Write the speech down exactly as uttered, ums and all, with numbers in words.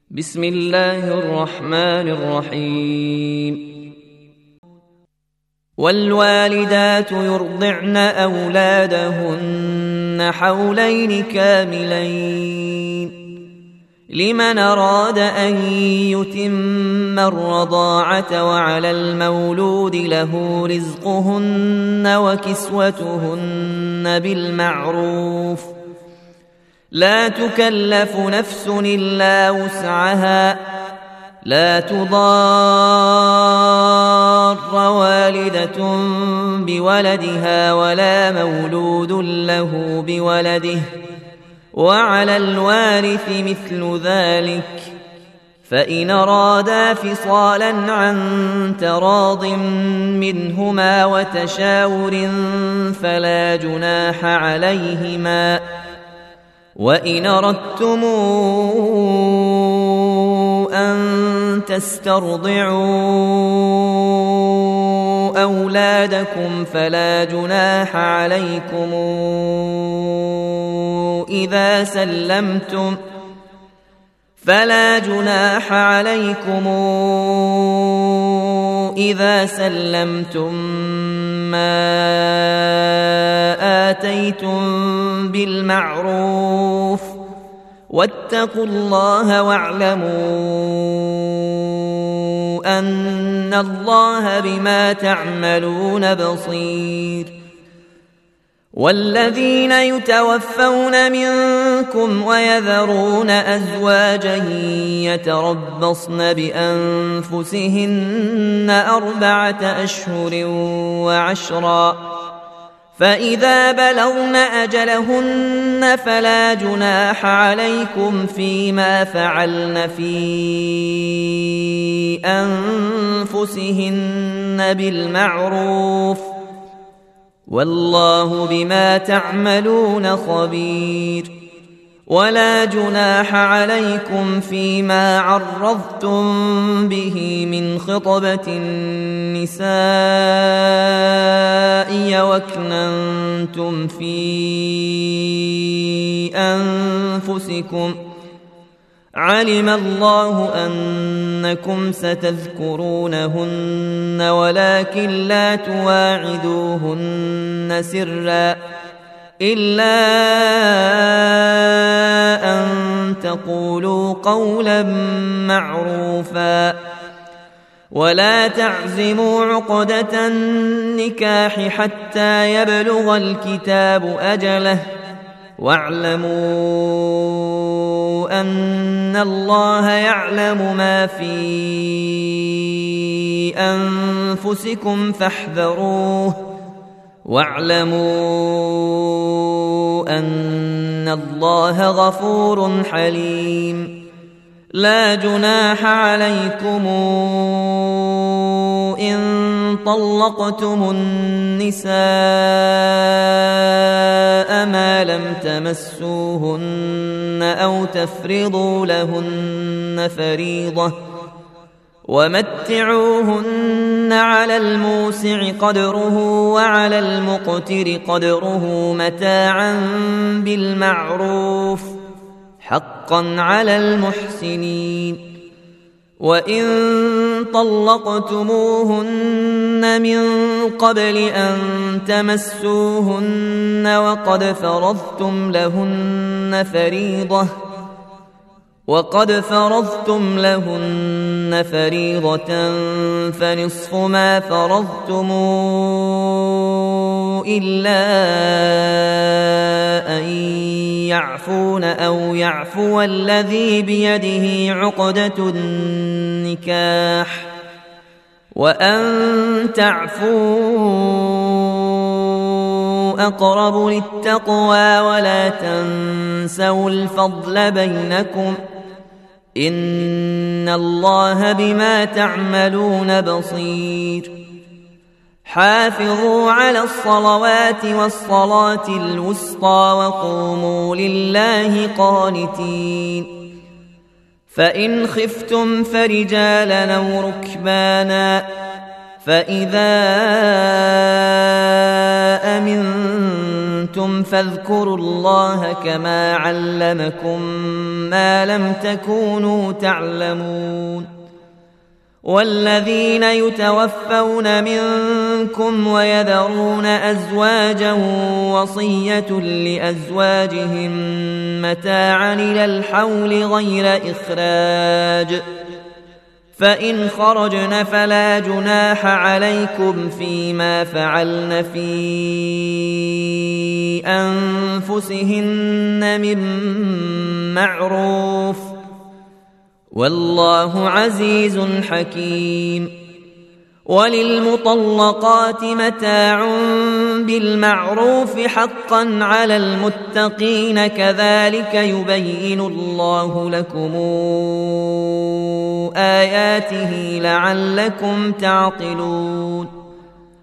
بسم الله الرحمن الرحيم. والوالدات يرضعن أولادهن حولين كاملين لمن أراد أن يتم الرضاعة، وعلى المولود له رزقهن وكسوتهن بالمعروف، لا تكلف نفس إلا وسعها، لا تضار والدة بولدها ولا مولود له بولده، وعلى الوارث مثل ذلك، فإن أرادا فصالا عن تراض منهما وتشاور فلا جناح عليهما. وإن أردتم أن تسترضعوا أولادكم فلا جناح عليكم إذا سلمتم فلا جناح عليكم إذا سلمتم ما آتيتم بالمعروف، واتقوا الله واعلموا أن الله بما تعملون بصير. والذين يتوفون منكم ويذرون أزواجا يتربصن بأنفسهن أربعة أشهر وعشرا، فإذا بلغن أجلهن فلا جناح عليكم فيما فعلن في أنفسهن بالمعروف، والله بما تعملون خبير. ولا جناح عليكم فيما عرضتم به من خطبة النساء وأكننتم في أنفسكم، علم الله أنكم ستذكرونهن ولكن لا تواعدوهن سرا إلا أن تقولوا قولا معروفا. ولا تعزموا عقدة النكاح حتى يبلغ الكتاب أجله، واعلموا أن الله يعلم ما في أنفسكم فاحذروه، واعلموا أن الله غفور حليم. لا جناح عليكم إن طلقتم النساء ما لم تمسوهن أو تفرضوا لهن فريضة، ومتعوهن على الموسع قدره وعلى المقتر قدره متاعا بالمعروف، حقا على المحسنين. وإن طلقتموهن من قبل أن تمسوهن وقد فرضتم لهن فريضة وقد فرضتم لهن فريضة فنصف ما فرضتم إلا أن يعفون أو يعفو الذي بيده عقدة النكاح، وأن تعفوا أقرب للتقوى، ولا تنسوا الفضل بينكم، إن الله بما تعملون بصير. حافظوا على الصلوات والصلاة الوسطى وقوموا لله قانتين. فإن خفتم فرجالا أو ركبانا، فإذا أمنتم فَتَنتُمْ فاذكروا الله كما علمكم ما لم تكونوا تعلمون والذين يتوفون منكم ويذرون أزواجا وصية لأزواجهم متاعا إلى الحول غير إخراج فإن خرجن فلا جناح عليكم فيما فعلن في أنفسهن من معروف والله عزيز حكيم وللمطلقات متاع بالمعروف حقا على المتقين كذلك يبين الله لكم آياته لعلكم تعقلون